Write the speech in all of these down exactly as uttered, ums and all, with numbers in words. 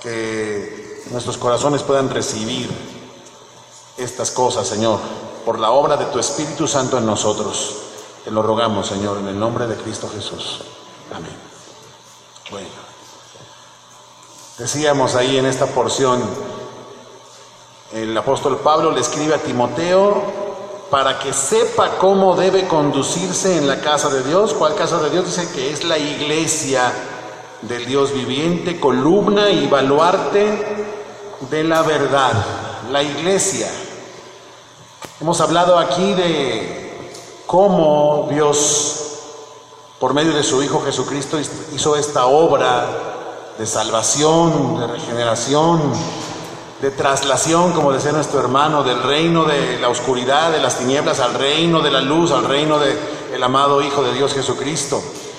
que nuestros corazones puedan recibir estas cosas, Señor, por la obra de tu Espíritu Santo en nosotros. Te lo rogamos, Señor, en el nombre de Cristo Jesús. Amén. Bueno, decíamos ahí en esta porción, el apóstol Pablo le escribe a Timoteo para que sepa cómo debe conducirse en la casa de Dios. ¿Cuál casa de Dios? Dice que es la iglesia del Dios viviente, columna y baluarte de la verdad. La iglesia. Hemos hablado aquí de cómo Dios, por medio de su Hijo Jesucristo, hizo esta obra de salvación, de regeneración, de traslación, como decía nuestro hermano, del reino de la oscuridad, de las tinieblas, al reino de la luz, al reino del amado Hijo de Dios Jesucristo.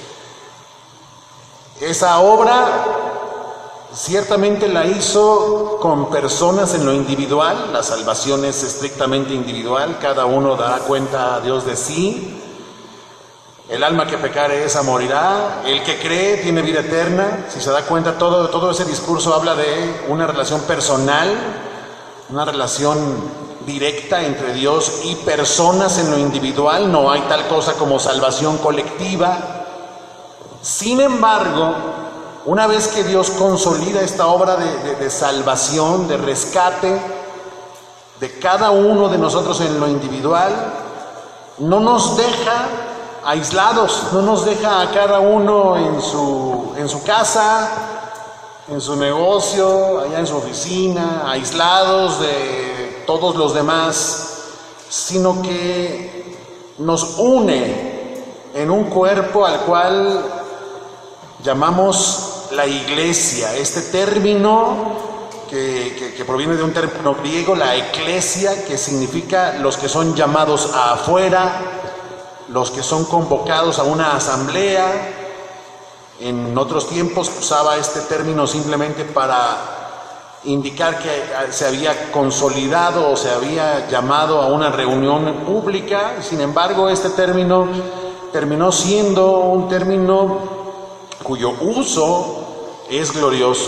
Esa obra ciertamente la hizo con personas en lo individual. La salvación es estrictamente individual, cada uno dará cuenta a Dios de sí. El alma que pecare esa morirá, el que cree tiene vida eterna. Si se da cuenta, todo, todo ese discurso habla de una relación personal, una relación directa entre Dios y personas en lo individual. No hay tal cosa como salvación colectiva. Sin embargo, una vez que Dios consolida esta obra de, de, de salvación, de rescate de cada uno de nosotros en lo individual, no nos deja aislados, no nos deja a cada uno en su, en su casa, en su negocio, allá en su oficina, aislados de todos los demás, sino que nos une en un cuerpo al cual llamamos la iglesia. Este término que, que, que proviene de un término griego, la eclesia, que significa los que son llamados a afuera, los que son convocados a una asamblea. En otros tiempos usaba este término simplemente para indicar que se había consolidado o se había llamado a una reunión pública. Sin embargo, este término terminó siendo un término cuyo uso es glorioso.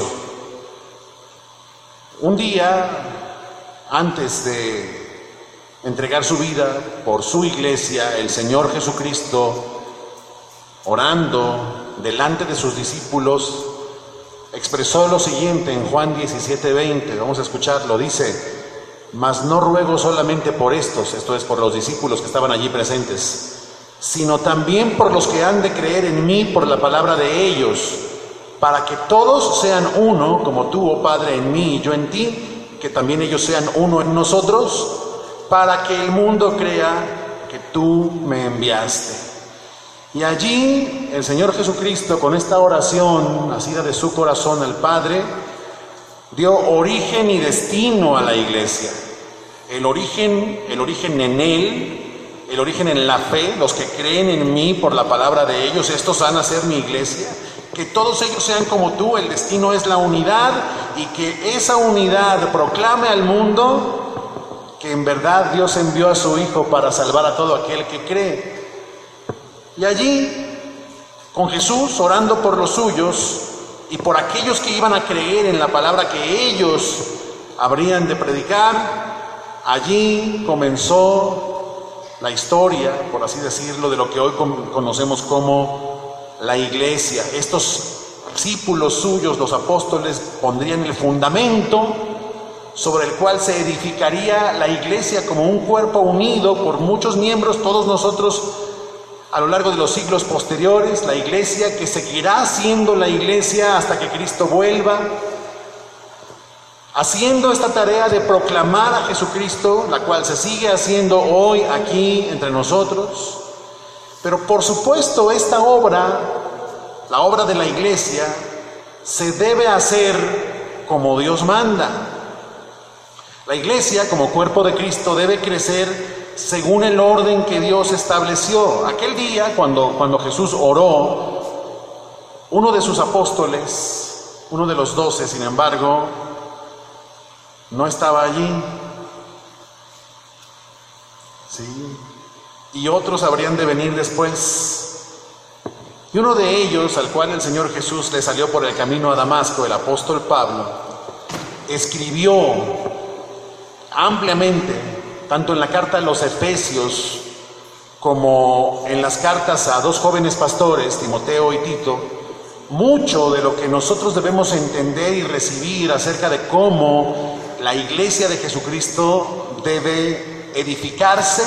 Un día, antes de entregar su vida por su iglesia, el Señor Jesucristo, orando delante de sus discípulos, expresó lo siguiente en Juan diecisiete veinte. Vamos a escucharlo. Dice: mas no ruego solamente por estos, esto es por los discípulos que estaban allí presentes, sino también por los que han de creer en mí por la palabra de ellos, para que todos sean uno, como tú, oh Padre, en mí y yo en ti, que también ellos sean uno en nosotros, para que el mundo crea que tú me enviaste. Y allí el Señor Jesucristo, con esta oración nacida de su corazón al Padre, dio origen y destino a la iglesia. El origen, el origen en Él, el origen en la fe, los que creen en mí por la palabra de ellos, estos van a ser mi iglesia. Que todos ellos sean como tú, el destino es la unidad, y que esa unidad proclame al mundo que en verdad Dios envió a su Hijo para salvar a todo aquel que cree. Y allí, con Jesús orando por los suyos y por aquellos que iban a creer en la palabra que ellos habrían de predicar, allí comenzó la historia, por así decirlo, de lo que hoy conocemos como la iglesia. Estos discípulos suyos, los apóstoles, pondrían el fundamento sobre el cual se edificaría la iglesia como un cuerpo unido por muchos miembros, todos nosotros a lo largo de los siglos posteriores, la iglesia que seguirá siendo la iglesia hasta que Cristo vuelva, haciendo esta tarea de proclamar a Jesucristo, la cual se sigue haciendo hoy aquí entre nosotros. Pero por supuesto, esta obra, la obra de la iglesia, se debe hacer como Dios manda. La iglesia, como cuerpo de Cristo, debe crecer según el orden que Dios estableció. Aquel día, cuando, cuando Jesús oró, uno de sus apóstoles, uno de los doce, sin embargo, no estaba allí. ¿Sí? Y otros habrían de venir después. Y uno de ellos, al cual el Señor Jesús le salió por el camino a Damasco, el apóstol Pablo, escribió ampliamente, tanto en la carta a los Efesios como en las cartas a dos jóvenes pastores, Timoteo y Tito, mucho de lo que nosotros debemos entender y recibir acerca de cómo la iglesia de Jesucristo debe edificarse,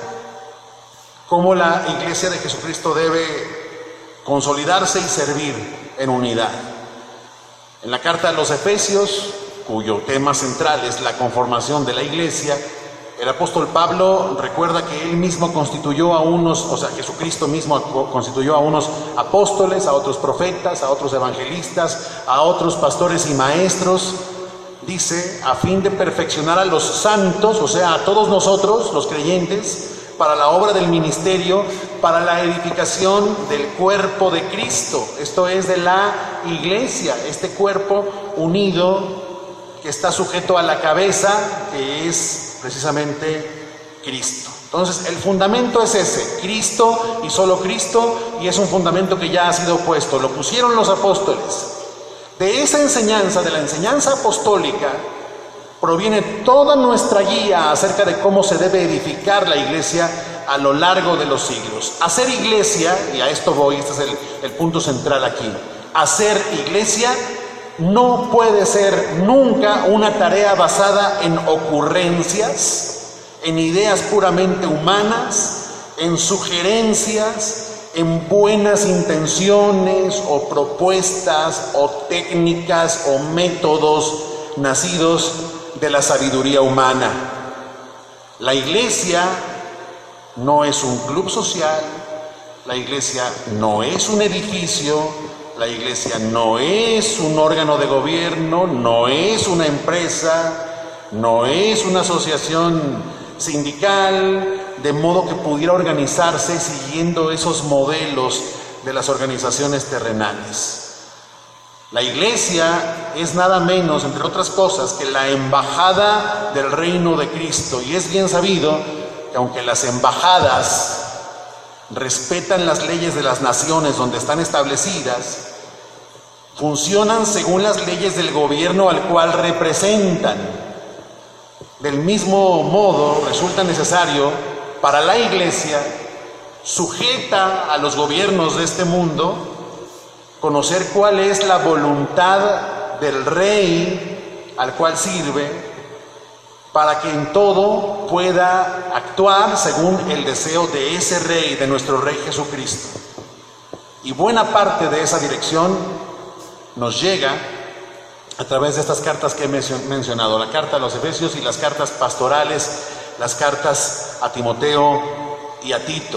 cómo la iglesia de Jesucristo debe consolidarse y servir en unidad. En la carta a los Efesios, cuyo tema central es la conformación de la iglesia, el apóstol Pablo recuerda que él mismo constituyó a unos, o sea, Jesucristo mismo constituyó a unos apóstoles, a otros profetas, a otros evangelistas, a otros pastores y maestros, dice, a fin de perfeccionar a los santos, o sea, a todos nosotros, los creyentes, para la obra del ministerio, para la edificación del cuerpo de Cristo, esto es, de la iglesia, este cuerpo unido que está sujeto a la cabeza, que es precisamente Cristo. Entonces, el fundamento es ese, Cristo y solo Cristo, y es un fundamento que ya ha sido puesto, lo pusieron los apóstoles. De esa enseñanza, de la enseñanza apostólica, proviene toda nuestra guía acerca de cómo se debe edificar la iglesia a lo largo de los siglos. Hacer iglesia, y a esto voy, este es el, el punto central aquí, hacer iglesia no puede ser nunca una tarea basada en ocurrencias, en ideas puramente humanas, en sugerencias, en buenas intenciones o propuestas o técnicas o métodos nacidos de la sabiduría humana. La iglesia no es un club social, la iglesia no es un edificio, la iglesia no es un órgano de gobierno, no es una empresa, no es una asociación sindical, de modo que pudiera organizarse siguiendo esos modelos de las organizaciones terrenales. La iglesia es nada menos, entre otras cosas, que la embajada del reino de Cristo. Y es bien sabido que aunque las embajadas respetan las leyes de las naciones donde están establecidas, funcionan según las leyes del gobierno al cual representan. Del mismo modo, resulta necesario para la iglesia, sujeta a los gobiernos de este mundo, conocer cuál es la voluntad del rey al cual sirve, para que en todo pueda actuar según el deseo de ese rey, de nuestro Rey Jesucristo. Y buena parte de esa dirección nos llega a través de estas cartas que he mencionado, la carta a los Efesios y las cartas pastorales, las cartas a Timoteo y a Tito.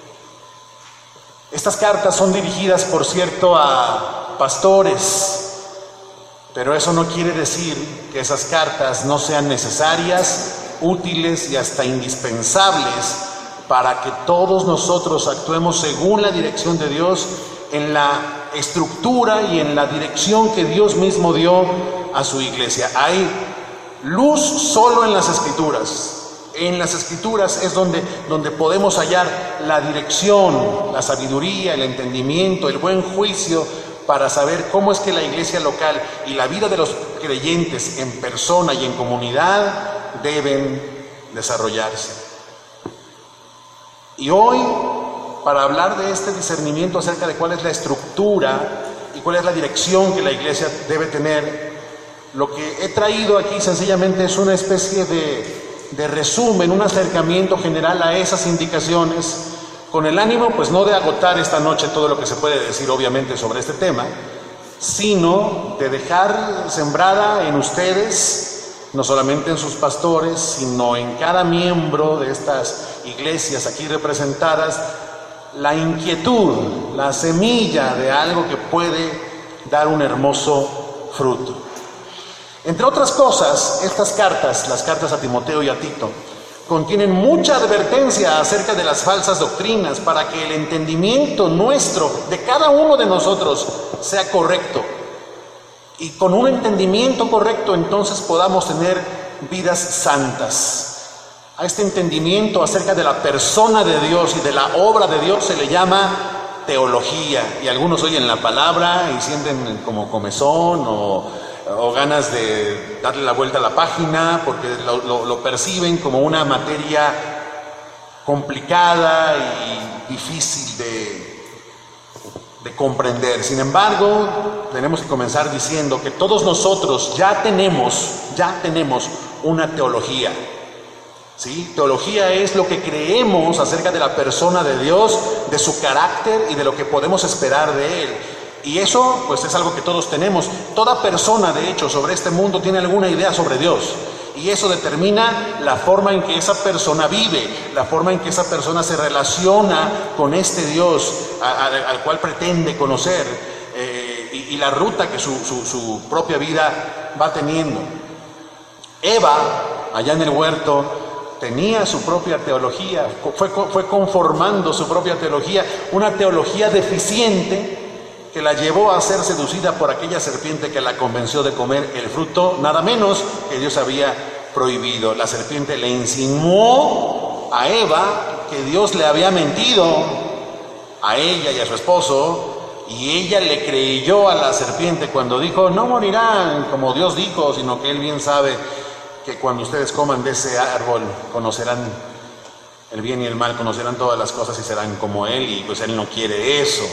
Estas cartas son dirigidas, por cierto, a pastores, pero eso no quiere decir que esas cartas no sean necesarias, útiles y hasta indispensables para que todos nosotros actuemos según la dirección de Dios, en la estructura y en la dirección que Dios mismo dio a su iglesia. Hay luz solo en las Escrituras. En las Escrituras es donde, donde podemos hallar la dirección, la sabiduría, el entendimiento, el buen juicio para saber cómo es que la iglesia local y la vida de los creyentes en persona y en comunidad deben desarrollarse. Y hoy, para hablar de este discernimiento acerca de cuál es la estructura y cuál es la dirección que la iglesia debe tener, lo que he traído aquí sencillamente es una especie de, de resumen, un acercamiento general a esas indicaciones, con el ánimo, pues no de agotar esta noche todo lo que se puede decir obviamente sobre este tema, sino de dejar sembrada en ustedes, no solamente en sus pastores, sino en cada miembro de estas iglesias aquí representadas, la inquietud, la semilla de algo que puede dar un hermoso fruto. Entre otras cosas, estas cartas, las cartas a Timoteo y a Tito, contienen mucha advertencia acerca de las falsas doctrinas para que el entendimiento nuestro, de cada uno de nosotros, sea correcto. Y con un entendimiento correcto, entonces podamos tener vidas santas. A este entendimiento acerca de la persona de Dios y de la obra de Dios se le llama teología. Y algunos oyen la palabra y sienten como comezón o, o ganas de darle la vuelta a la página, porque lo, lo, lo perciben como una materia complicada y difícil de, de comprender. Sin embargo, tenemos que comenzar diciendo que todos nosotros ya tenemos, ya tenemos una teología. ¿Sí? Teología es lo que creemos acerca de la persona de Dios, de su carácter y de lo que podemos esperar de Él. Y eso pues es algo que todos tenemos. Toda persona, de hecho, sobre este mundo tiene alguna idea sobre Dios. Y eso determina la forma en que esa persona vive, la forma en que esa persona se relaciona con este Dios a, a, al cual pretende conocer, eh, y, y la ruta que su, su, su propia vida va teniendo. Eva, allá en el huerto, tenía su propia teología, fue, fue conformando su propia teología, una teología deficiente que la llevó a ser seducida por aquella serpiente que la convenció de comer el fruto, nada menos que Dios había prohibido. La serpiente le insinuó a Eva que Dios le había mentido a ella y a su esposo, y ella le creyó a la serpiente cuando dijo: no morirán como Dios dijo, sino que Él bien sabe que cuando ustedes coman de ese árbol conocerán el bien y el mal, conocerán todas las cosas y serán como Él, y pues Él no quiere eso.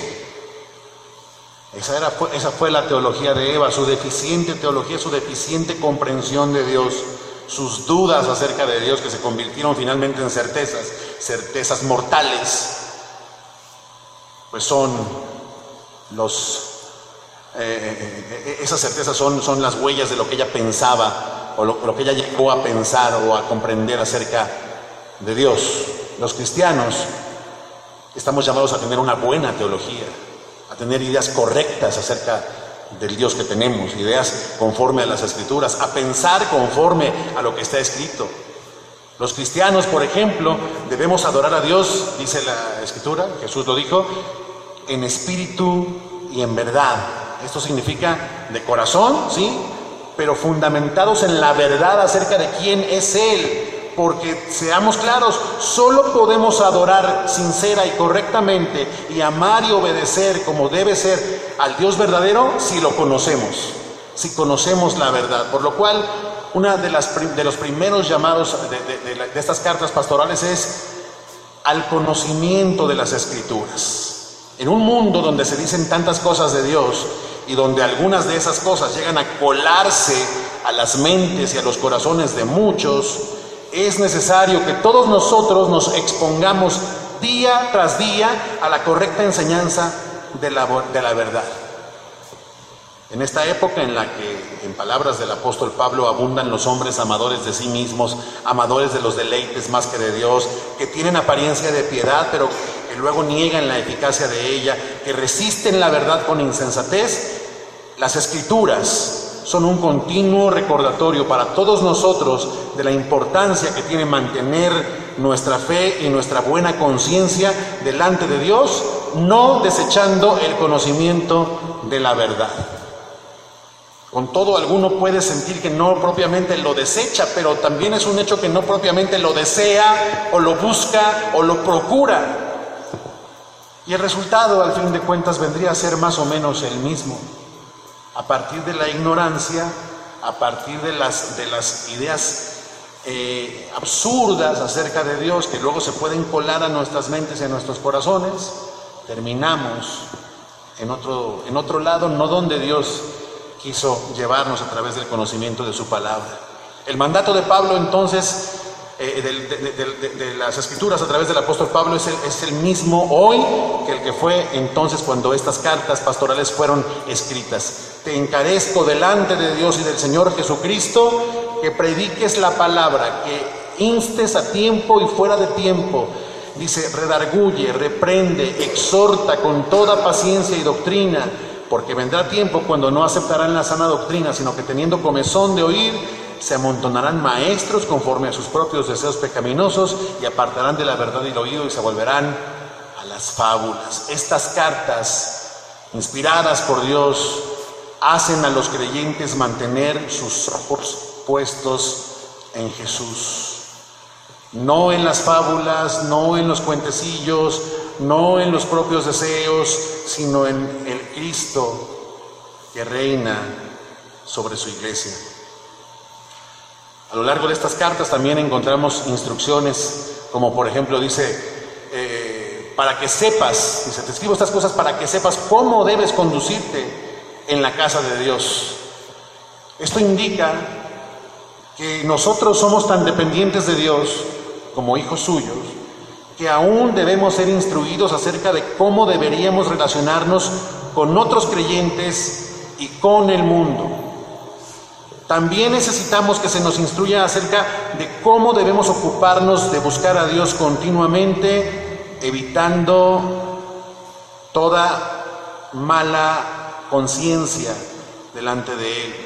Esa, era, esa fue la teología de Eva, su deficiente teología, su deficiente comprensión de Dios, sus dudas acerca de Dios que se convirtieron finalmente en certezas, certezas mortales, pues son los, eh, eh, esas certezas son, son las huellas de lo que ella pensaba, o lo, lo que ella llegó a pensar o a comprender acerca de Dios. Los cristianos estamos llamados a tener una buena teología, a tener ideas correctas acerca del Dios que tenemos, ideas conforme a las Escrituras, a pensar conforme a lo que está escrito. Los cristianos, por ejemplo, debemos adorar a Dios, dice la Escritura, Jesús lo dijo, en espíritu y en verdad. Esto significa de corazón, ¿sí?, pero fundamentados en la verdad acerca de quién es Él, porque seamos claros, solo podemos adorar sincera y correctamente y amar y obedecer como debe ser al Dios verdadero si lo conocemos, si conocemos la verdad. Por lo cual, uno de, las, de los primeros llamados de, de, de, de estas cartas pastorales es al conocimiento de las Escrituras. En un mundo donde se dicen tantas cosas de Dios y donde algunas de esas cosas llegan a colarse a las mentes y a los corazones de muchos, es necesario que todos nosotros nos expongamos día tras día a la correcta enseñanza de la, de la verdad. En esta época en la que, en palabras del apóstol Pablo, abundan los hombres amadores de sí mismos, amadores de los deleites más que de Dios, que tienen apariencia de piedad, pero que luego niegan la eficacia de ella, que resisten la verdad con insensatez, las Escrituras son un continuo recordatorio para todos nosotros de la importancia que tiene mantener nuestra fe y nuestra buena conciencia delante de Dios, no desechando el conocimiento de la verdad. Con todo, alguno puede sentir que no propiamente lo desecha, pero también es un hecho que no propiamente lo desea, o lo busca, o lo procura. Y el resultado, al fin de cuentas, vendría a ser más o menos el mismo. A partir de la ignorancia, a partir de las, de las ideas eh, absurdas acerca de Dios, que luego se pueden colar a nuestras mentes y a nuestros corazones, terminamos en otro, en otro lado, no donde Dios quiso llevarnos a través del conocimiento de su palabra. El mandato de Pablo, entonces, eh, de, de, de, de, de las Escrituras a través del apóstol Pablo es el, es el mismo hoy que el que fue entonces cuando estas cartas pastorales fueron escritas. Te encarezco delante de Dios y del Señor Jesucristo que prediques la palabra, que instes a tiempo y fuera de tiempo. Dice, redarguye, reprende, exhorta con toda paciencia y doctrina, porque vendrá tiempo cuando no aceptarán la sana doctrina, sino que teniendo comezón de oír, se amontonarán maestros conforme a sus propios deseos pecaminosos y apartarán de la verdad el oído y se volverán a las fábulas. Estas cartas, inspiradas por Dios, hacen a los creyentes mantener sus ojos puestos en Jesús. No en las fábulas, no en los cuentecillos, no en los propios deseos, sino en el Cristo que reina sobre su iglesia. A lo largo de estas cartas también encontramos instrucciones, como por ejemplo dice, eh, para que sepas, dice, te escribo estas cosas para que sepas cómo debes conducirte en la casa de Dios. Esto indica que nosotros somos tan dependientes de Dios como hijos suyos, que aún debemos ser instruidos acerca de cómo deberíamos relacionarnos con otros creyentes y con el mundo. También necesitamos que se nos instruya acerca de cómo debemos ocuparnos de buscar a Dios continuamente, evitando toda mala conciencia delante de Él.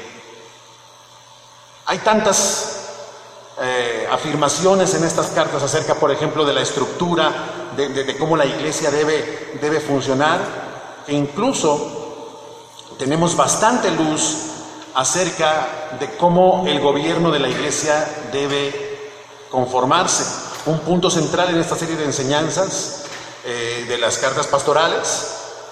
Hay tantas eh, afirmaciones en estas cartas acerca, por ejemplo, de la estructura, de, de, de cómo la iglesia debe, debe funcionar, que incluso tenemos bastante luz acerca de cómo el gobierno de la iglesia debe conformarse. Un punto central en esta serie de enseñanzas eh, de las cartas pastorales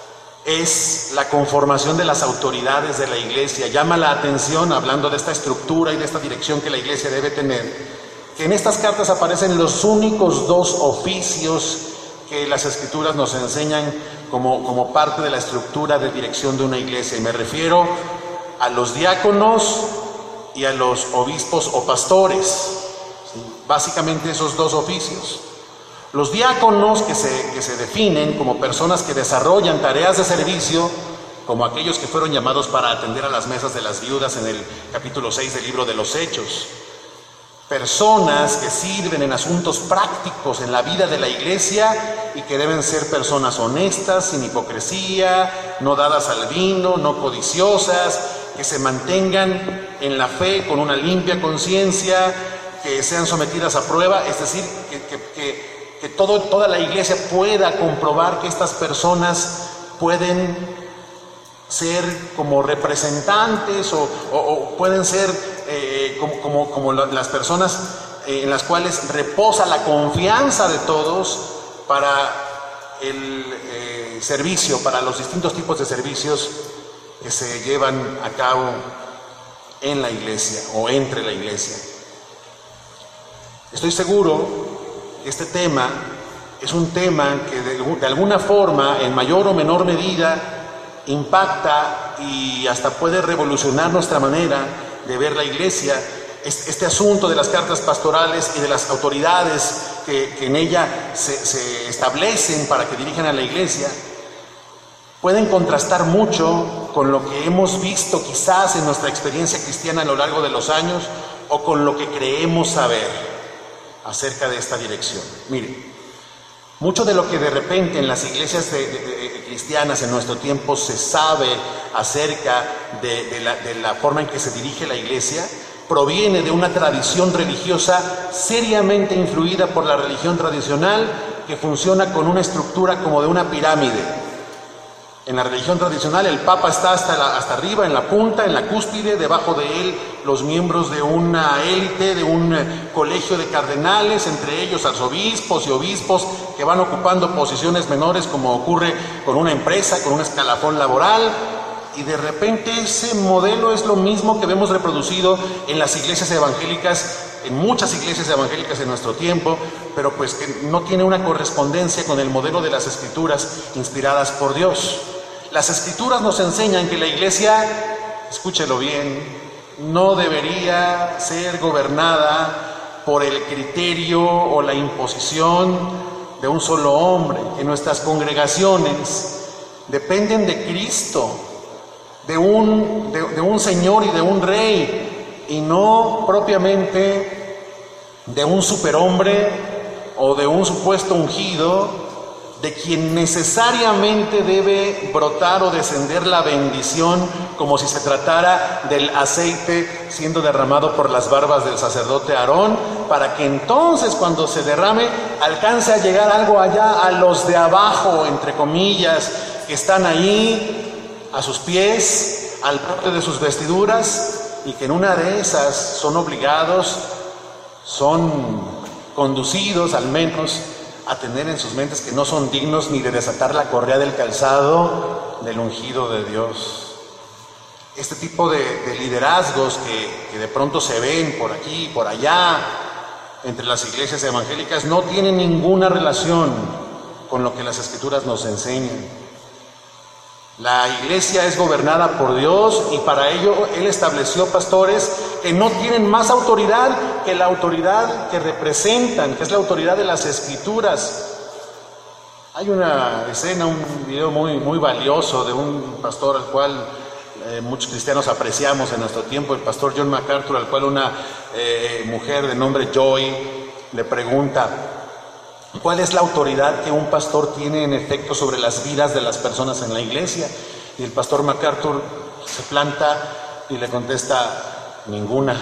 es la conformación de las autoridades de la iglesia. Llama la atención, hablando de esta estructura y de esta dirección que la iglesia debe tener, que en estas cartas aparecen los únicos dos oficios que las Escrituras nos enseñan como, como parte de la estructura de dirección de una iglesia. Y me refiero a los diáconos y a los obispos o pastores, ¿sí? Básicamente esos dos oficios. Los diáconos que se, que se definen como personas que desarrollan tareas de servicio, como aquellos que fueron llamados para atender a las mesas de las viudas en el capítulo seis del libro de los Hechos. Personas que sirven en asuntos prácticos en la vida de la iglesia y que deben ser personas honestas, sin hipocresía, no dadas al vino, no codiciosas, que se mantengan en la fe con una limpia conciencia, que sean sometidas a prueba, es decir, que, que, que, que todo, toda la iglesia pueda comprobar que estas personas pueden ser como representantes o, o, o pueden ser eh, como, como, como las personas en las cuales reposa la confianza de todos para el eh, servicio, para los distintos tipos de servicios que se llevan a cabo en la iglesia o entre la iglesia. Estoy seguro que este tema es un tema que de, de alguna forma, en mayor o menor medida, impacta y hasta puede revolucionar nuestra manera de ver la iglesia. Este, este asunto de las cartas pastorales y de las autoridades que, que en ella se, se establecen para que dirijan a la iglesia pueden contrastar mucho con lo que hemos visto quizás en nuestra experiencia cristiana a lo largo de los años o con lo que creemos saber acerca de esta dirección. Miren, mucho de lo que de repente en las iglesias de, de, de, cristianas en nuestro tiempo se sabe acerca de, de, la, de la forma en que se dirige la iglesia proviene de una tradición religiosa seriamente influida por la religión tradicional, que funciona con una estructura como de una pirámide. En la religión tradicional el Papa está hasta, la, hasta arriba, en la punta, en la cúspide, debajo de él los miembros de una élite, de un colegio de cardenales, entre ellos arzobispos y obispos que van ocupando posiciones menores, como ocurre con una empresa, con un escalafón laboral. Y de repente ese modelo es lo mismo que vemos reproducido en las iglesias evangélicas, en muchas iglesias evangélicas en nuestro tiempo, pero pues que no tiene una correspondencia con el modelo de las Escrituras inspiradas por Dios. Las Escrituras nos enseñan que la iglesia, escúchelo bien, no debería ser gobernada por el criterio o la imposición de un solo hombre, que nuestras congregaciones dependen de Cristo, de un, de, de un Señor y de un Rey, y no propiamente de un superhombre o de un supuesto ungido, de quien necesariamente debe brotar o descender la bendición, como si se tratara del aceite siendo derramado por las barbas del sacerdote Aarón, para que entonces cuando se derrame alcance a llegar algo allá a los de abajo, entre comillas, que están ahí a sus pies, al borde de sus vestiduras, y que en una de esas son obligados, son conducidos al menos a tener en sus mentes que no son dignos ni de desatar la correa del calzado del ungido de Dios. este tipo de, de liderazgos que, que de pronto se ven por aquí y por allá entre las iglesias evangélicas no tienen ninguna relación con lo que las Escrituras nos enseñan. La iglesia es gobernada por Dios y para ello Él estableció pastores que no tienen más autoridad que la autoridad que representan, que es la autoridad de las Escrituras. Hay una escena, un video muy, muy valioso de un pastor al cual eh, muchos cristianos apreciamos en nuestro tiempo, el pastor John MacArthur, al cual una eh, mujer de nombre Joy le pregunta: ¿cuál es la autoridad que un pastor tiene en efecto sobre las vidas de las personas en la iglesia? Y el pastor MacArthur se planta y le contesta: ninguna.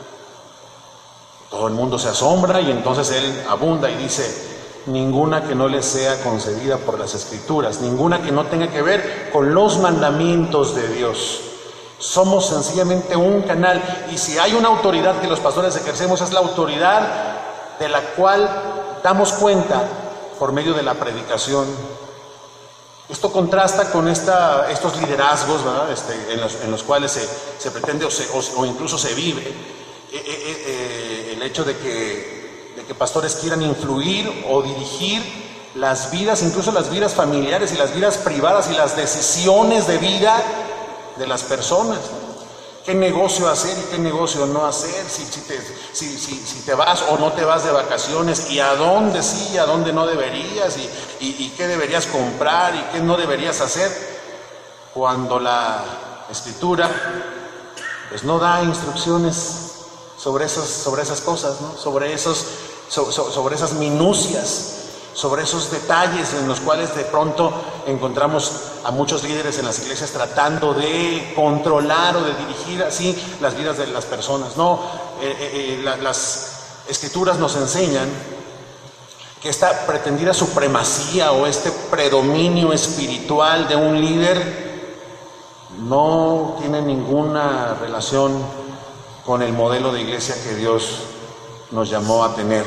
Todo el mundo se asombra y entonces él abunda y dice: ninguna que no le sea concedida por las Escrituras, ninguna que no tenga que ver con los mandamientos de Dios. Somos sencillamente un canal, y si hay una autoridad que los pastores ejercemos es la autoridad de la cual damos cuenta por medio de la predicación. Esto contrasta con esta, estos liderazgos, ¿verdad? Este, en, los, en los cuales se, se pretende o, se, o, o incluso se vive eh, eh, eh, el hecho de que de que pastores quieran influir o dirigir las vidas, incluso las vidas familiares y las vidas privadas y las decisiones de vida de las personas. ¿Qué negocio hacer y qué negocio no hacer? Si, si, te, si, si, si te vas o no te vas de vacaciones, y a dónde sí y a dónde no deberías, y, y, y qué deberías comprar y qué no deberías hacer, cuando la Escritura pues no da instrucciones sobre esas, sobre esas cosas, ¿no? sobre, esos, so, so, sobre esas minucias, sobre esos detalles en los cuales de pronto encontramos a muchos líderes en las iglesias tratando de controlar o de dirigir así las vidas de las personas. No, eh, eh, la, las Escrituras nos enseñan que esta pretendida supremacía o este predominio espiritual de un líder no tiene ninguna relación con el modelo de iglesia que Dios nos llamó a tener.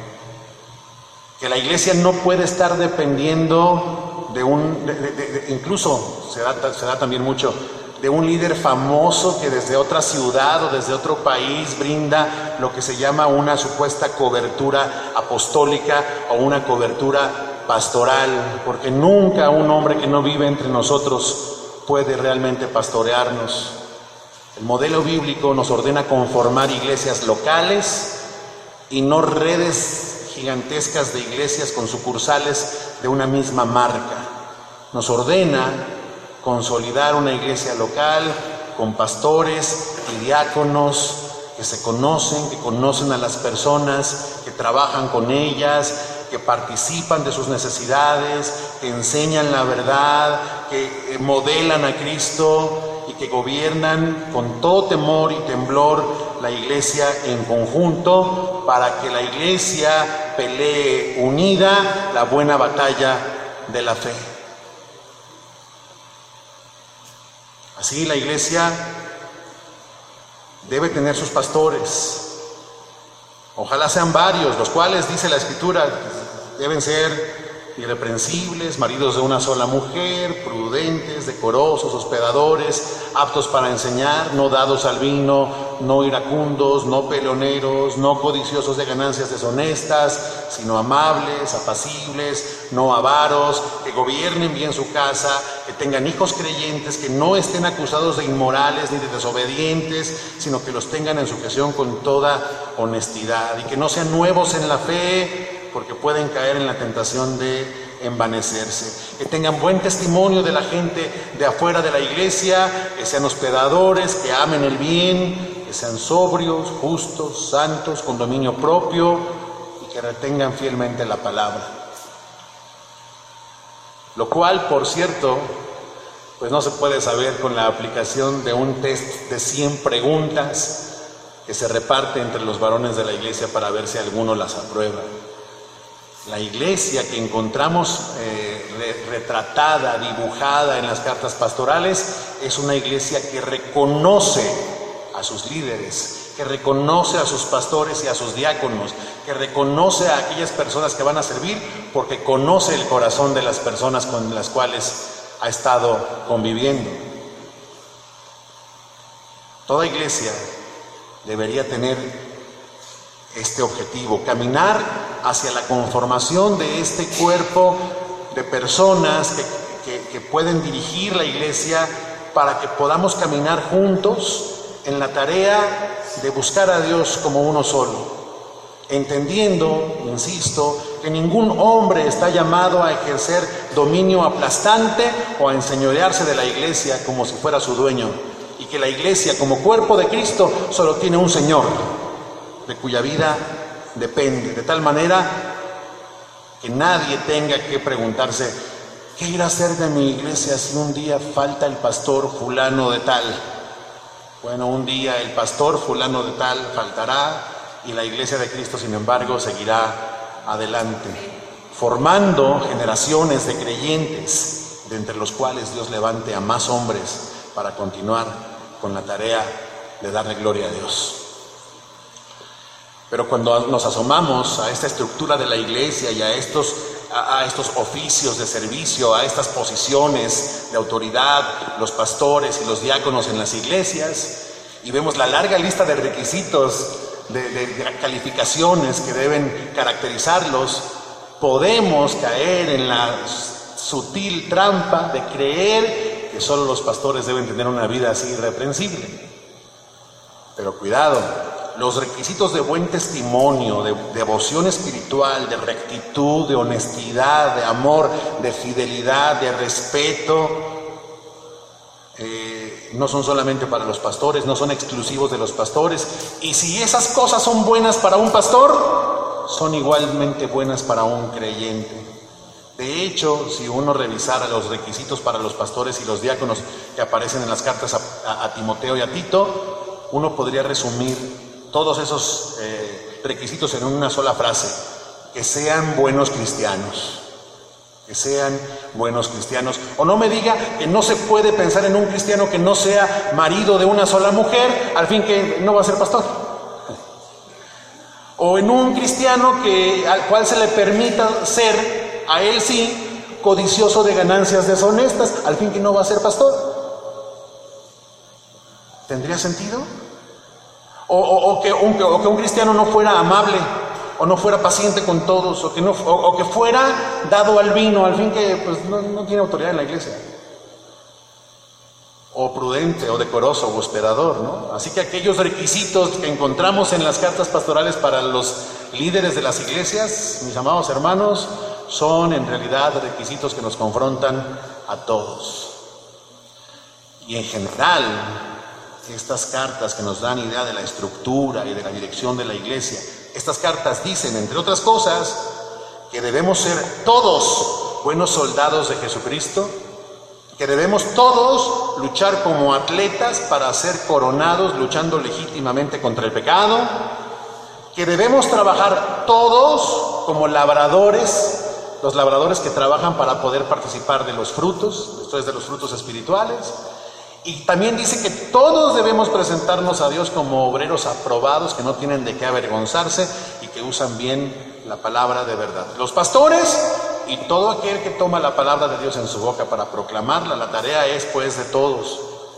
Que la iglesia no puede estar dependiendo de un, de, de, de, incluso se da, se da también mucho, de un líder famoso que desde otra ciudad o desde otro país brinda lo que se llama una supuesta cobertura apostólica o una cobertura pastoral, porque nunca un hombre que no vive entre nosotros puede realmente pastorearnos. El modelo bíblico nos ordena conformar iglesias locales y no redes gigantescas de iglesias con sucursales de una misma marca. Nos ordena consolidar una iglesia local con pastores y diáconos que se conocen, que conocen a las personas, que trabajan con ellas, que participan de sus necesidades, que enseñan la verdad, que modelan a Cristo y que gobiernan con todo temor y temblor la iglesia en conjunto, para que la iglesia pelee unida la buena batalla de la fe. Así la iglesia debe tener sus pastores. Ojalá sean varios, los cuales, dice la Escritura, deben ser irreprensibles, maridos de una sola mujer, prudentes, decorosos, hospedadores, aptos para enseñar, no dados al vino, no iracundos, no peleoneros, no codiciosos de ganancias deshonestas, sino amables, apacibles, no avaros, que gobiernen bien su casa, que tengan hijos creyentes, que no estén acusados de inmorales ni de desobedientes, sino que los tengan en sujeción con toda honestidad, y que no sean nuevos en la fe, porque pueden caer en la tentación de envanecerse. Que tengan buen testimonio de la gente de afuera de la iglesia, que sean hospedadores, que amen el bien, que sean sobrios, justos, santos, con dominio propio, y que retengan fielmente la palabra. Lo cual, por cierto, pues no se puede saber con la aplicación de un test de cien preguntas que se reparte entre los varones de la iglesia para ver si alguno las aprueba. La iglesia que encontramos eh, retratada, dibujada en las cartas pastorales, es una iglesia que reconoce a sus líderes, que reconoce a sus pastores y a sus diáconos, que reconoce a aquellas personas que van a servir, porque conoce el corazón de las personas con las cuales ha estado conviviendo. Toda iglesia debería tener este objetivo, caminar hacia la conformación de este cuerpo de personas que, que, que pueden dirigir la iglesia para que podamos caminar juntos en la tarea de buscar a Dios como uno solo, entendiendo, insisto, que ningún hombre está llamado a ejercer dominio aplastante o a enseñorearse de la iglesia como si fuera su dueño, y que la iglesia como cuerpo de Cristo solo tiene un Señor, de cuya vida depende, de tal manera que nadie tenga que preguntarse: ¿qué irá a hacer de mi iglesia si un día falta el pastor fulano de tal? Bueno, un día el pastor fulano de tal faltará y la iglesia de Cristo, sin embargo, seguirá adelante, formando generaciones de creyentes, de entre los cuales Dios levante a más hombres para continuar con la tarea de darle gloria a Dios. Pero cuando nos asomamos a esta estructura de la iglesia y a estos, a, a estos oficios de servicio, a estas posiciones de autoridad, los pastores y los diáconos en las iglesias, y vemos la larga lista de requisitos, de, de, de calificaciones que deben caracterizarlos, podemos caer en la sutil trampa de creer que solo los pastores deben tener una vida así irreprensible. Pero cuidado, los requisitos de buen testimonio, de devoción espiritual, de rectitud, de honestidad, de amor, de fidelidad, de respeto, eh, no son solamente para los pastores, no son exclusivos de los pastores. Y si esas cosas son buenas para un pastor, son igualmente buenas para un creyente. De hecho, si uno revisara los requisitos para los pastores y los diáconos que aparecen en las cartas a, a, a Timoteo y a Tito, uno podría resumir todos esos eh, requisitos en una sola frase: que sean buenos cristianos, que sean buenos cristianos. O no me diga que no se puede pensar en un cristiano que no sea marido de una sola mujer, al fin que no va a ser pastor. O en un cristiano que, al cual se le permita ser, a él sí, codicioso de ganancias deshonestas, al fin que no va a ser pastor. ¿Tendría sentido? O, o, o, que un, o que un cristiano no fuera amable, o no fuera paciente con todos, o que, no, o, o que fuera dado al vino, al fin que pues, no, no tiene autoridad en la iglesia. O prudente, o decoroso, o hospedador, ¿no? Así que aquellos requisitos que encontramos en las cartas pastorales para los líderes de las iglesias, mis amados hermanos, son en realidad requisitos que nos confrontan a todos. Y en general, estas cartas que nos dan idea de la estructura y de la dirección de la iglesia, estas cartas dicen, entre otras cosas, que debemos ser todos buenos soldados de Jesucristo, que debemos todos luchar como atletas para ser coronados luchando legítimamente contra el pecado, que debemos trabajar todos como labradores, los labradores que trabajan para poder participar de los frutos, esto es de los frutos espirituales. Y también dice que todos debemos presentarnos a Dios como obreros aprobados, que no tienen de qué avergonzarse y que usan bien la palabra de verdad. Los pastores y todo aquel que toma la palabra de Dios en su boca para proclamarla, la tarea es pues de todos.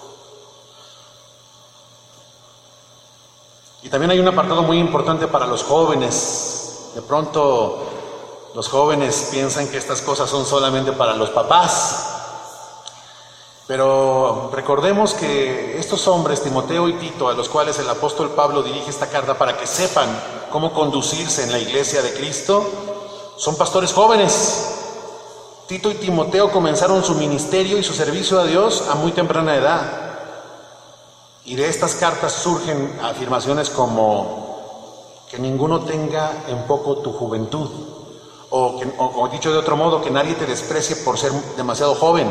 Y también hay un apartado muy importante para los jóvenes. De pronto los jóvenes piensan que estas cosas son solamente para los papás. Pero recordemos que estos hombres, Timoteo y Tito, a los cuales el apóstol Pablo dirige esta carta para que sepan cómo conducirse en la iglesia de Cristo, son pastores jóvenes. Tito y Timoteo comenzaron su ministerio y su servicio a Dios a muy temprana edad. Y de estas cartas surgen afirmaciones como que ninguno tenga en poco tu juventud, o, que, o, o dicho de otro modo, que nadie te desprecie por ser demasiado joven.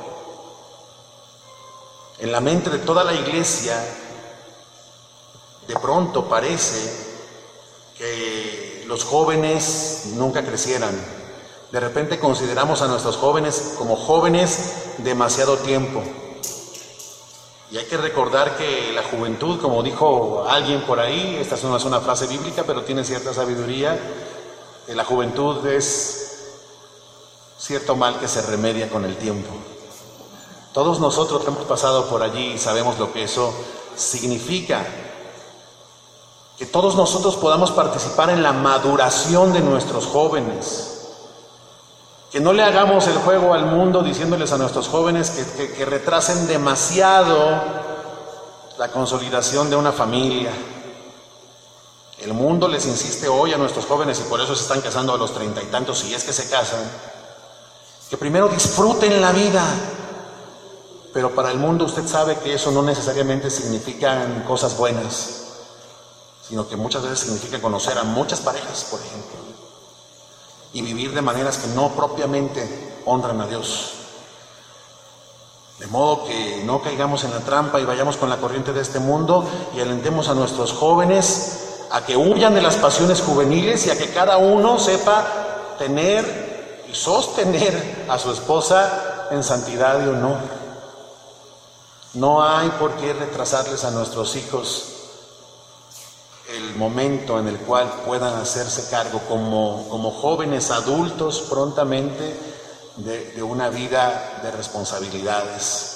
En la mente de toda la iglesia, de pronto parece que los jóvenes nunca crecieran. De repente consideramos a nuestros jóvenes como jóvenes demasiado tiempo. Y hay que recordar que la juventud, como dijo alguien por ahí, esta no es una frase bíblica, pero tiene cierta sabiduría, que la juventud es cierto mal que se remedia con el tiempo. Todos nosotros hemos pasado por allí y sabemos lo que eso significa que todos nosotros podamos participar en la maduración de nuestros jóvenes. Que no le hagamos el juego al mundo diciéndoles a nuestros jóvenes que, que, que retrasen demasiado la consolidación de una familia. El mundo les insiste hoy a nuestros jóvenes, y por eso se están casando a los treinta y tantos, si es que se casan, que primero disfruten la vida. Pero para el mundo usted sabe que eso no necesariamente significan cosas buenas, sino que muchas veces significa conocer a muchas parejas, por ejemplo, y vivir de maneras que no propiamente honran a Dios. De modo que no caigamos en la trampa y vayamos con la corriente de este mundo y alentemos a nuestros jóvenes a que huyan de las pasiones juveniles y a que cada uno sepa tener y sostener a su esposa en santidad y honor. No hay por qué retrasarles a nuestros hijos el momento en el cual puedan hacerse cargo como, como jóvenes adultos prontamente de, de una vida de responsabilidades.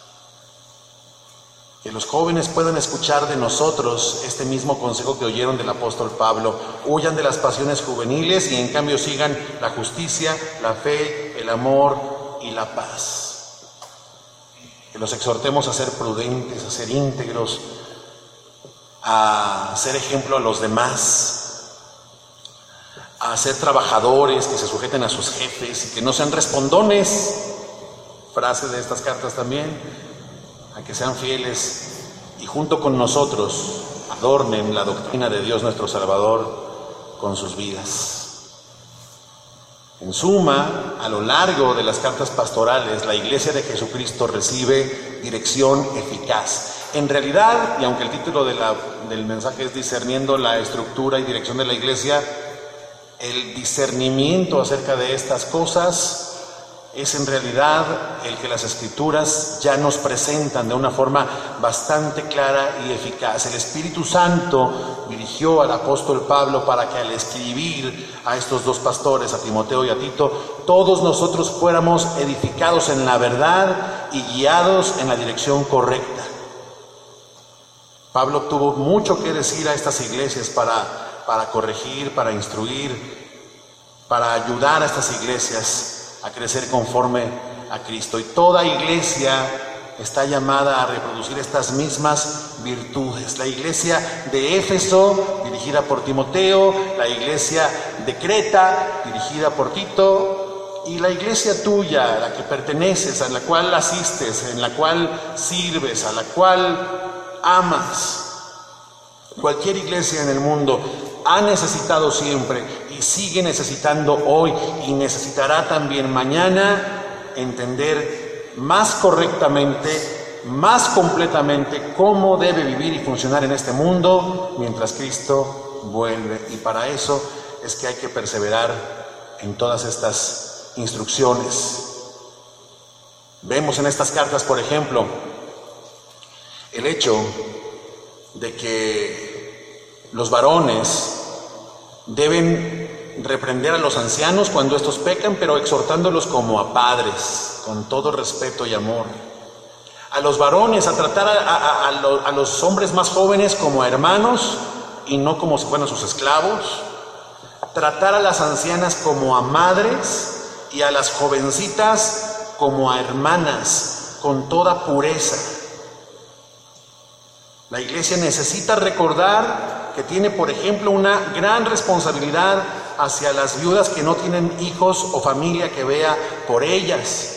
Que los jóvenes puedan escuchar de nosotros este mismo consejo que oyeron del apóstol Pablo: huyan de las pasiones juveniles y en cambio sigan la justicia, la fe, el amor y la paz. Que los exhortemos a ser prudentes, a ser íntegros, a ser ejemplo a los demás, a ser trabajadores que se sujeten a sus jefes y que no sean respondones, frase de estas cartas también, a que sean fieles y junto con nosotros adornen la doctrina de Dios nuestro Salvador con sus vidas. En suma, a lo largo de las cartas pastorales, la Iglesia de Jesucristo recibe dirección eficaz. En realidad, y aunque el título de la, del mensaje es discerniendo la estructura y dirección de la Iglesia, el discernimiento acerca de estas cosas es en realidad el que las Escrituras ya nos presentan de una forma bastante clara y eficaz. El Espíritu Santo dirigió al apóstol Pablo para que al escribir a estos dos pastores, a Timoteo y a Tito, todos nosotros fuéramos edificados en la verdad y guiados en la dirección correcta. Pablo tuvo mucho que decir a estas iglesias para, para corregir, para instruir, para ayudar a estas iglesias a crecer conforme a Cristo. Y toda iglesia está llamada a reproducir estas mismas virtudes. La iglesia de Éfeso, dirigida por Timoteo, la iglesia de Creta, dirigida por Tito, y la iglesia tuya, a la que perteneces, a la cual asistes, en la cual sirves, a la cual amas. Cualquier iglesia en el mundo ha necesitado siempre y sigue necesitando hoy y necesitará también mañana entender más correctamente, más completamente cómo debe vivir y funcionar en este mundo mientras Cristo vuelve. Y para eso es que hay que perseverar en todas estas instrucciones. Vemos en estas cartas, por ejemplo, el hecho de que los varones deben reprender a los ancianos cuando estos pecan, pero exhortándolos como a padres, con todo respeto y amor. A los varones a tratar a, a, a, lo, a los hombres más jóvenes como a hermanos y no como si fueran sus esclavos. Tratar a las ancianas como a madres y a las jovencitas como a hermanas, con toda pureza. La iglesia necesita recordar que tiene, por ejemplo, una gran responsabilidad hacia las viudas que no tienen hijos o familia que vea por ellas.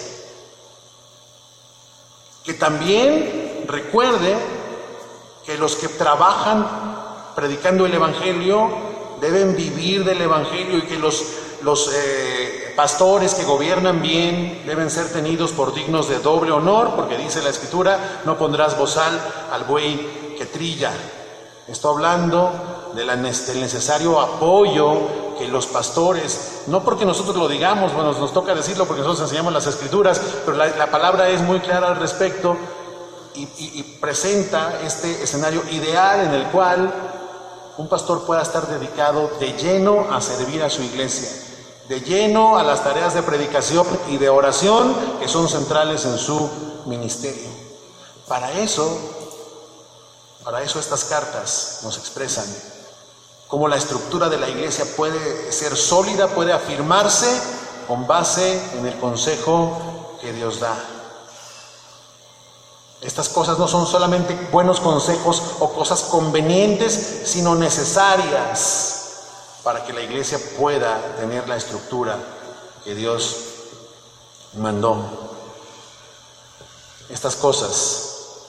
Que también recuerde que los que trabajan predicando el Evangelio deben vivir del Evangelio y que los, los eh, pastores que gobiernan bien deben ser tenidos por dignos de doble honor, porque dice la Escritura: no pondrás bozal al buey que trilla. Estoy hablando de la, del necesario apoyo que los pastores, no porque nosotros lo digamos, bueno, nos toca decirlo porque nosotros enseñamos las Escrituras, pero la, la palabra es muy clara al respecto y, y, y presenta este escenario ideal en el cual un pastor pueda estar dedicado de lleno a servir a su iglesia, de lleno a las tareas de predicación y de oración que son centrales en su ministerio. Para eso Para eso estas cartas nos expresan cómo la estructura de la iglesia puede ser sólida, puede afirmarse con base en el consejo que Dios da. Estas cosas no son solamente buenos consejos o cosas convenientes, sino necesarias para que la iglesia pueda tener la estructura que Dios mandó. Estas cosas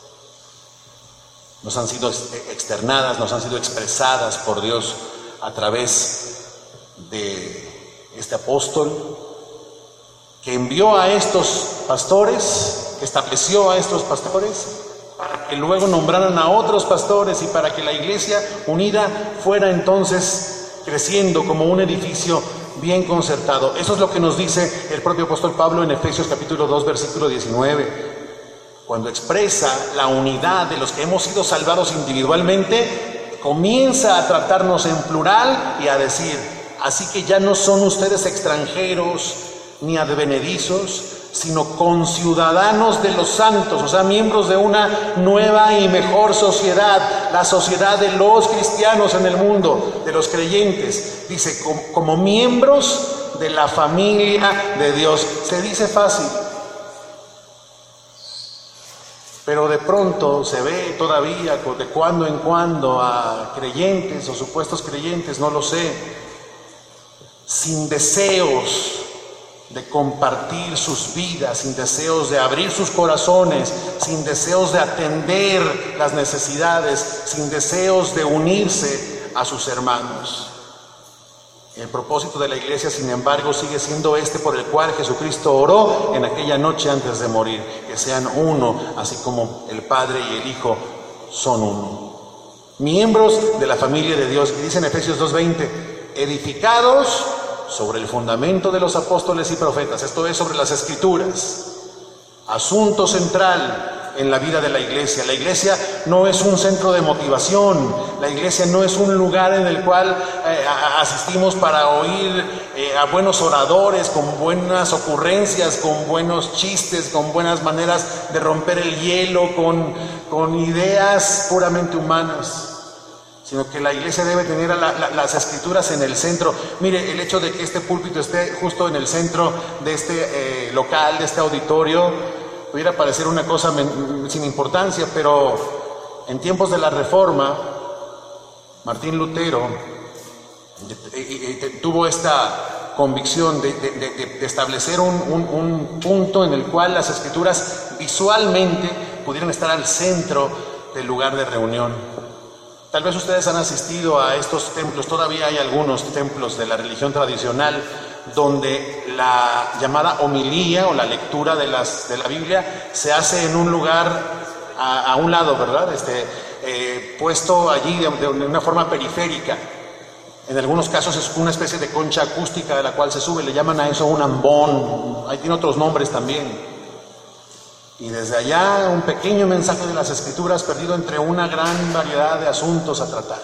nos han sido externadas, nos han sido expresadas por Dios a través de este apóstol que envió a estos pastores, que estableció a estos pastores para que luego nombraran a otros pastores y para que la iglesia unida fuera entonces creciendo como un edificio bien concertado. Eso es lo que nos dice el propio apóstol Pablo en Efesios capítulo dos, versículo diecinueve. Cuando expresa la unidad de los que hemos sido salvados individualmente, comienza a tratarnos en plural y a decir: así que ya no son ustedes extranjeros ni advenedizos, sino conciudadanos de los santos, o sea, miembros de una nueva y mejor sociedad, la sociedad de los cristianos en el mundo, de los creyentes. Dice, como, como miembros de la familia de Dios. Se dice fácil, pero de pronto se ve todavía de cuando en cuando a creyentes o supuestos creyentes, no lo sé, sin deseos de compartir sus vidas, sin deseos de abrir sus corazones, sin deseos de atender las necesidades, sin deseos de unirse a sus hermanos. El propósito de la iglesia, sin embargo, sigue siendo este por el cual Jesucristo oró en aquella noche antes de morir: que sean uno, así como el Padre y el Hijo son uno. Miembros de la familia de Dios. Y dice en Efesios dos veinte, edificados sobre el fundamento de los apóstoles y profetas. Esto es, sobre las Escrituras. Asunto central en la vida de la iglesia. La iglesia no es un centro de motivación. La iglesia no es un lugar en el cual eh, asistimos para oír eh, a buenos oradores con buenas ocurrencias, con buenos chistes, con buenas maneras de romper el hielo, con, con ideas puramente humanas, sino que la iglesia debe tener a la, la, las Escrituras en el centro. Mire, el hecho de que este púlpito esté justo en el centro de este eh, local, de este auditorio, pudiera parecer una cosa men, sin importancia, pero en tiempos de la Reforma, Martín Lutero eh, eh, tuvo esta convicción de, de, de, de establecer un, un, un punto en el cual las Escrituras visualmente pudieran estar al centro del lugar de reunión. Tal vez ustedes han asistido a estos templos, todavía hay algunos templos de la religión tradicional donde la llamada homilía o la lectura de, las, de la Biblia se hace en un lugar a, a un lado, ¿verdad? Este, eh, puesto allí de, de una forma periférica. En algunos casos es una especie de concha acústica de la cual se sube, le llaman a eso un ambón, ahí tiene otros nombres también. Y desde allá un pequeño mensaje de las Escrituras perdido entre una gran variedad de asuntos a tratar.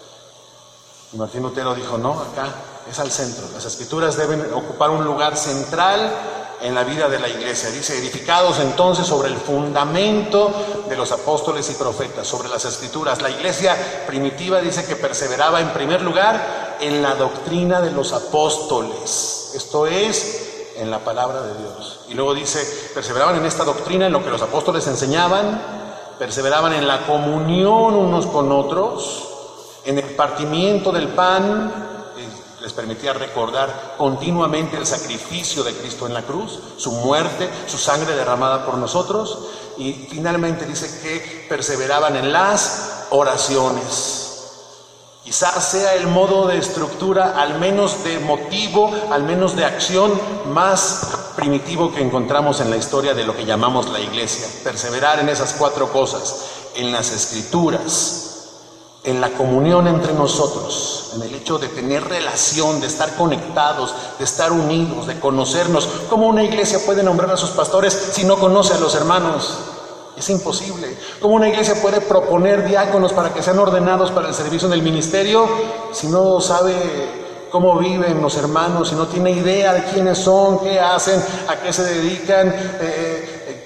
Y Martín Lutero dijo, no, acá es al centro. Las Escrituras deben ocupar un lugar central en la vida de la iglesia. Dice, edificados entonces sobre el fundamento de los apóstoles y profetas, sobre las Escrituras. La iglesia primitiva dice que perseveraba en primer lugar en la doctrina de los apóstoles. Esto es, en la palabra de Dios. Y luego dice, perseveraban en esta doctrina, en lo que los apóstoles enseñaban, perseveraban en la comunión unos con otros, en el partimiento del pan, que les permitía recordar continuamente el sacrificio de Cristo en la cruz, su muerte, su sangre derramada por nosotros, y finalmente dice que perseveraban en las oraciones. Quizás sea el modo de estructura, al menos de motivo, al menos de acción, más primitivo que encontramos en la historia de lo que llamamos la iglesia. Perseverar en esas cuatro cosas, en las Escrituras, en la comunión entre nosotros, en el hecho de tener relación, de estar conectados, de estar unidos, de conocernos. ¿Cómo una iglesia puede nombrar a sus pastores si no conoce a los hermanos? Es imposible. ¿Cómo una iglesia puede proponer diáconos para que sean ordenados para el servicio en el ministerio si no sabe cómo viven los hermanos, si no tiene idea de quiénes son, qué hacen, a qué se dedican? Eh, eh, y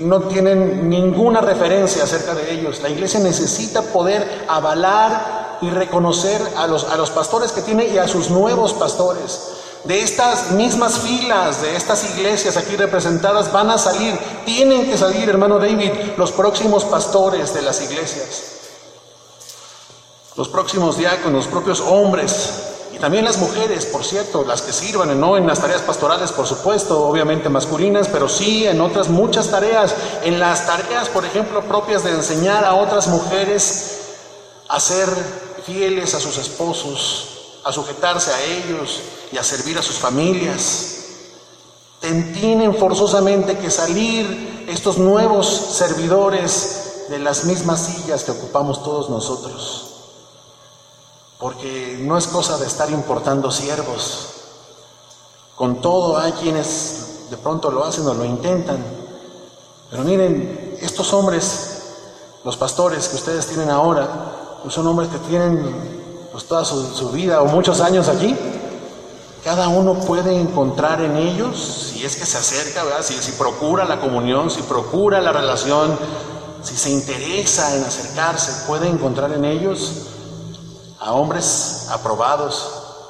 no tienen ninguna referencia acerca de ellos. La iglesia necesita poder avalar y reconocer a los, a los pastores que tiene y a sus nuevos pastores. De estas mismas filas, de estas iglesias aquí representadas, van a salir, tienen que salir, hermano David, los próximos pastores de las iglesias, los próximos diáconos, los propios hombres, y también las mujeres, por cierto, las que sirvan, no en las tareas pastorales, por supuesto, obviamente masculinas, pero sí en otras muchas tareas, en las tareas, por ejemplo, propias de enseñar a otras mujeres a ser fieles a sus esposos, a sujetarse a ellos y a servir a sus familias. Tienen forzosamente que salir estos nuevos servidores de las mismas sillas que ocupamos todos nosotros, porque no es cosa de estar importando siervos. Con todo, hay quienes de pronto lo hacen o lo intentan, pero miren, estos hombres, los pastores que ustedes tienen ahora, pues son hombres que tienen pues toda su, su vida o muchos años aquí. Cada uno puede encontrar en ellos, si es que se acerca, ¿verdad? Si, si procura la comunión, si procura la relación, si se interesa en acercarse, puede encontrar en ellos a hombres aprobados.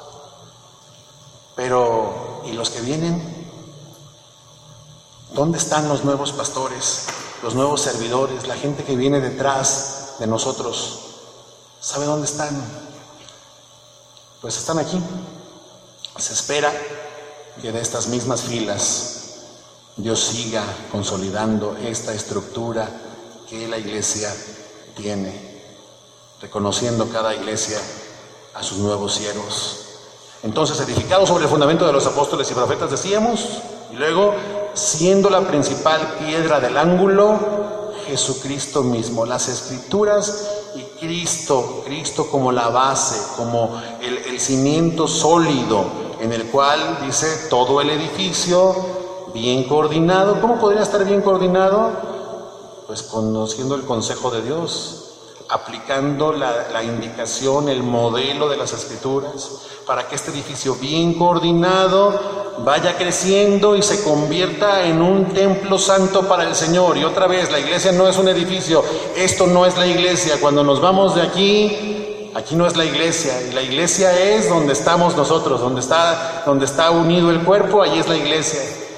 Pero, ¿y los que vienen? ¿Dónde están los nuevos pastores, los nuevos servidores, la gente que viene detrás de nosotros? ¿Sabe dónde están? Pues están aquí. Se espera que de estas mismas filas Dios siga consolidando esta estructura que la iglesia tiene, reconociendo cada iglesia a sus nuevos siervos. Entonces, edificado sobre el fundamento de los apóstoles y profetas, decíamos, y luego, siendo la principal piedra del ángulo, Jesucristo mismo, las Escrituras y Cristo, Cristo como la base, como el, el cimiento sólido en el cual dice todo el edificio bien coordinado. ¿Cómo podría estar bien coordinado? Pues conociendo el consejo de Dios, aplicando la, la indicación, el modelo de las Escrituras, para que este edificio bien coordinado vaya creciendo y se convierta en un templo santo para el Señor. Y otra vez, la iglesia no es un edificio, esto no es la iglesia. Cuando nos vamos de aquí, aquí no es la iglesia, y la iglesia es donde estamos nosotros, donde está, donde está unido el cuerpo, ahí es la iglesia.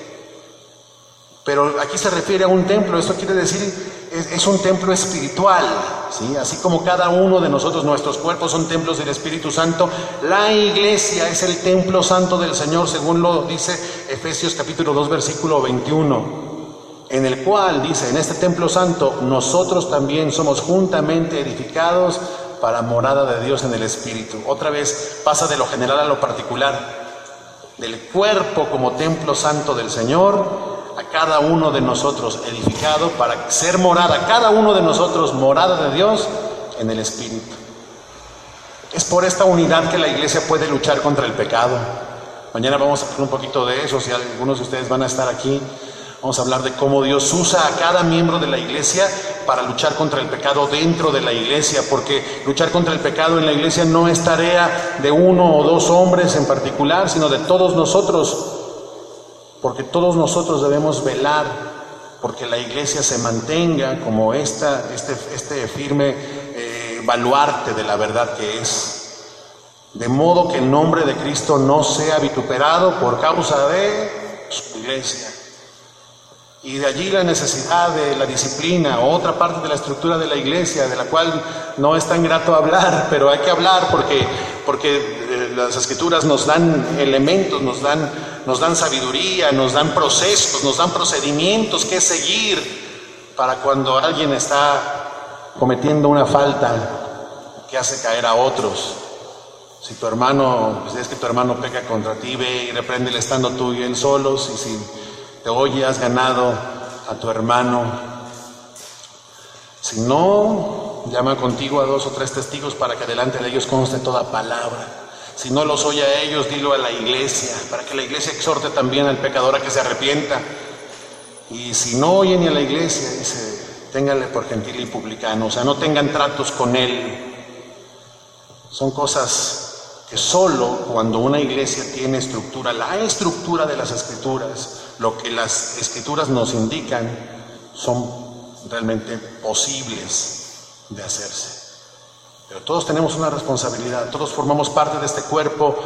Pero aquí se refiere a un templo, esto quiere decir, es, es un templo espiritual, ¿sí? Así como cada uno de nosotros, nuestros cuerpos son templos del Espíritu Santo, la iglesia es el templo santo del Señor, según lo dice Efesios capítulo dos, versículo veintiuno, en el cual dice, en este templo santo, nosotros también somos juntamente edificados para morada de Dios en el Espíritu. Otra vez pasa de lo general a lo particular, del cuerpo como templo santo del Señor, a cada uno de nosotros edificado para ser morada, cada uno de nosotros morada de Dios en el Espíritu. Es por esta unidad que la iglesia puede luchar contra el pecado. Mañana vamos a hablar un poquito de eso, si algunos de ustedes van a estar aquí, vamos a hablar de cómo Dios usa a cada miembro de la iglesia para luchar contra el pecado dentro de la iglesia, porque luchar contra el pecado en la iglesia no es tarea de uno o dos hombres en particular, sino de todos nosotros, porque todos nosotros debemos velar porque la iglesia se mantenga como esta, este, este firme eh, baluarte de la verdad que es, de modo que el nombre de Cristo no sea vituperado por causa de su iglesia. Y de allí la necesidad de la disciplina, otra parte de la estructura de la iglesia, de la cual no es tan grato hablar, pero hay que hablar porque, porque eh, las Escrituras nos dan elementos, nos dan, nos dan sabiduría, nos dan procesos, nos dan procedimientos que seguir para cuando alguien está cometiendo una falta que hace caer a otros. Si tu hermano, si es que tu hermano peca contra ti, ve y repréndele estando tú y él solos, y si te oye, has ganado a tu hermano. Si no, llama contigo a dos o tres testigos para que delante de ellos conste toda palabra. Si no los oye a ellos, dilo a la iglesia, para que la iglesia exhorte también al pecador a que se arrepienta. Y si no oye ni a la iglesia, dice, ténganle por gentil y publicano, o sea, no tengan tratos con él. Son cosas que solo cuando una iglesia tiene estructura, la estructura de las Escrituras, lo que las Escrituras nos indican, son realmente posibles de hacerse. Pero todos tenemos una responsabilidad, todos formamos parte de este cuerpo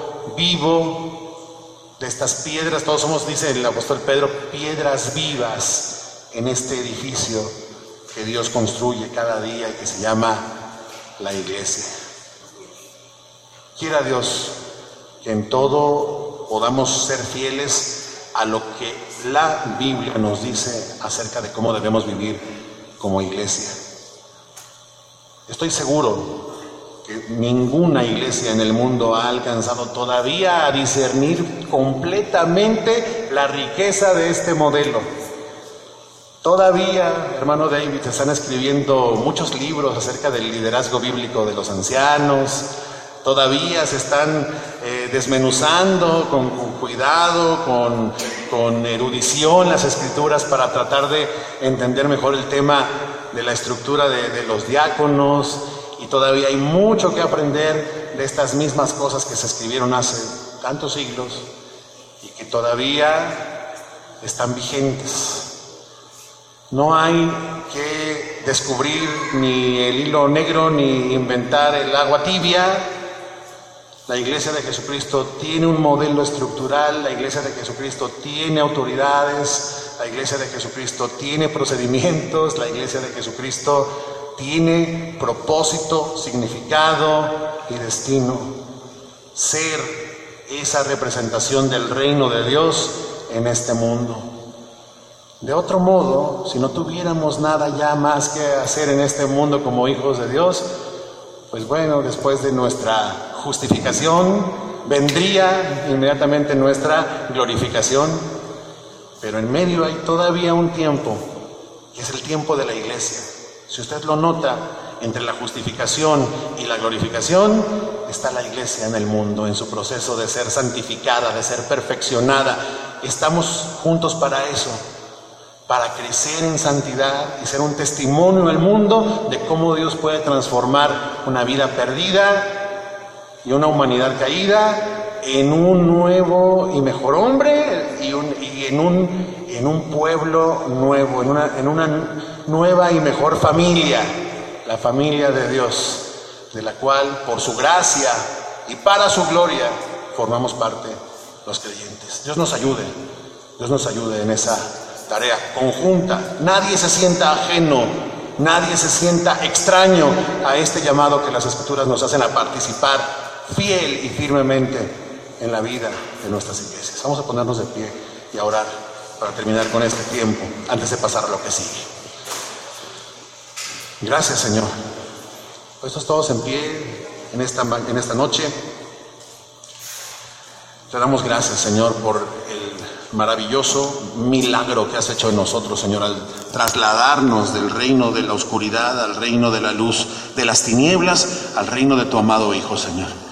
vivo, de estas piedras, todos somos, dice el apóstol Pedro, piedras vivas en este edificio que Dios construye cada día y que se llama la iglesia. Quiera Dios que en todo podamos ser fieles a lo que la Biblia nos dice acerca de cómo debemos vivir como iglesia. Estoy seguro que ninguna iglesia en el mundo ha alcanzado todavía a discernir completamente la riqueza de este modelo. Todavía, hermano David, se están escribiendo muchos libros acerca del liderazgo bíblico de los ancianos. Todavía se están eh, desmenuzando con, con cuidado, con, con erudición las escrituras para tratar de entender mejor el tema de la estructura de, de los diáconos, y todavía hay mucho que aprender de estas mismas cosas que se escribieron hace tantos siglos y que todavía están vigentes. No hay que descubrir ni el hilo negro ni inventar el agua tibia. La Iglesia de Jesucristo tiene un modelo estructural, la Iglesia de Jesucristo tiene autoridades, la Iglesia de Jesucristo tiene procedimientos, la Iglesia de Jesucristo tiene propósito, significado y destino. Ser esa representación del reino de Dios en este mundo. De otro modo, si no tuviéramos nada ya más que hacer en este mundo como hijos de Dios, pues bueno, después de nuestra justificación vendría inmediatamente nuestra glorificación, pero en medio hay todavía un tiempo, que es el tiempo de la iglesia. Si usted lo nota, entre la justificación y la glorificación está la iglesia en el mundo, en su proceso de ser santificada, de ser perfeccionada. Estamos juntos para eso, para crecer en santidad y ser un testimonio al mundo de cómo Dios puede transformar una vida perdida y una humanidad caída en un nuevo y mejor hombre y, un, y en, un, en un pueblo nuevo, en una, en una nueva y mejor familia, la familia de Dios, de la cual por su gracia y para su gloria formamos parte los creyentes. Dios nos ayude, Dios nos ayude en esa tarea conjunta. Nadie se sienta ajeno, nadie se sienta extraño a este llamado que las Escrituras nos hacen a participar fiel y firmemente en la vida de nuestras iglesias. Vamos a ponernos de pie y a orar para terminar con este tiempo antes de pasar a lo que sigue. Gracias, Señor. Puestos todos en pie en esta, en esta noche, te damos gracias, Señor, por el maravilloso milagro que has hecho en nosotros, Señor, al trasladarnos del reino de la oscuridad al reino de la luz, de las tinieblas al reino de tu amado Hijo, Señor.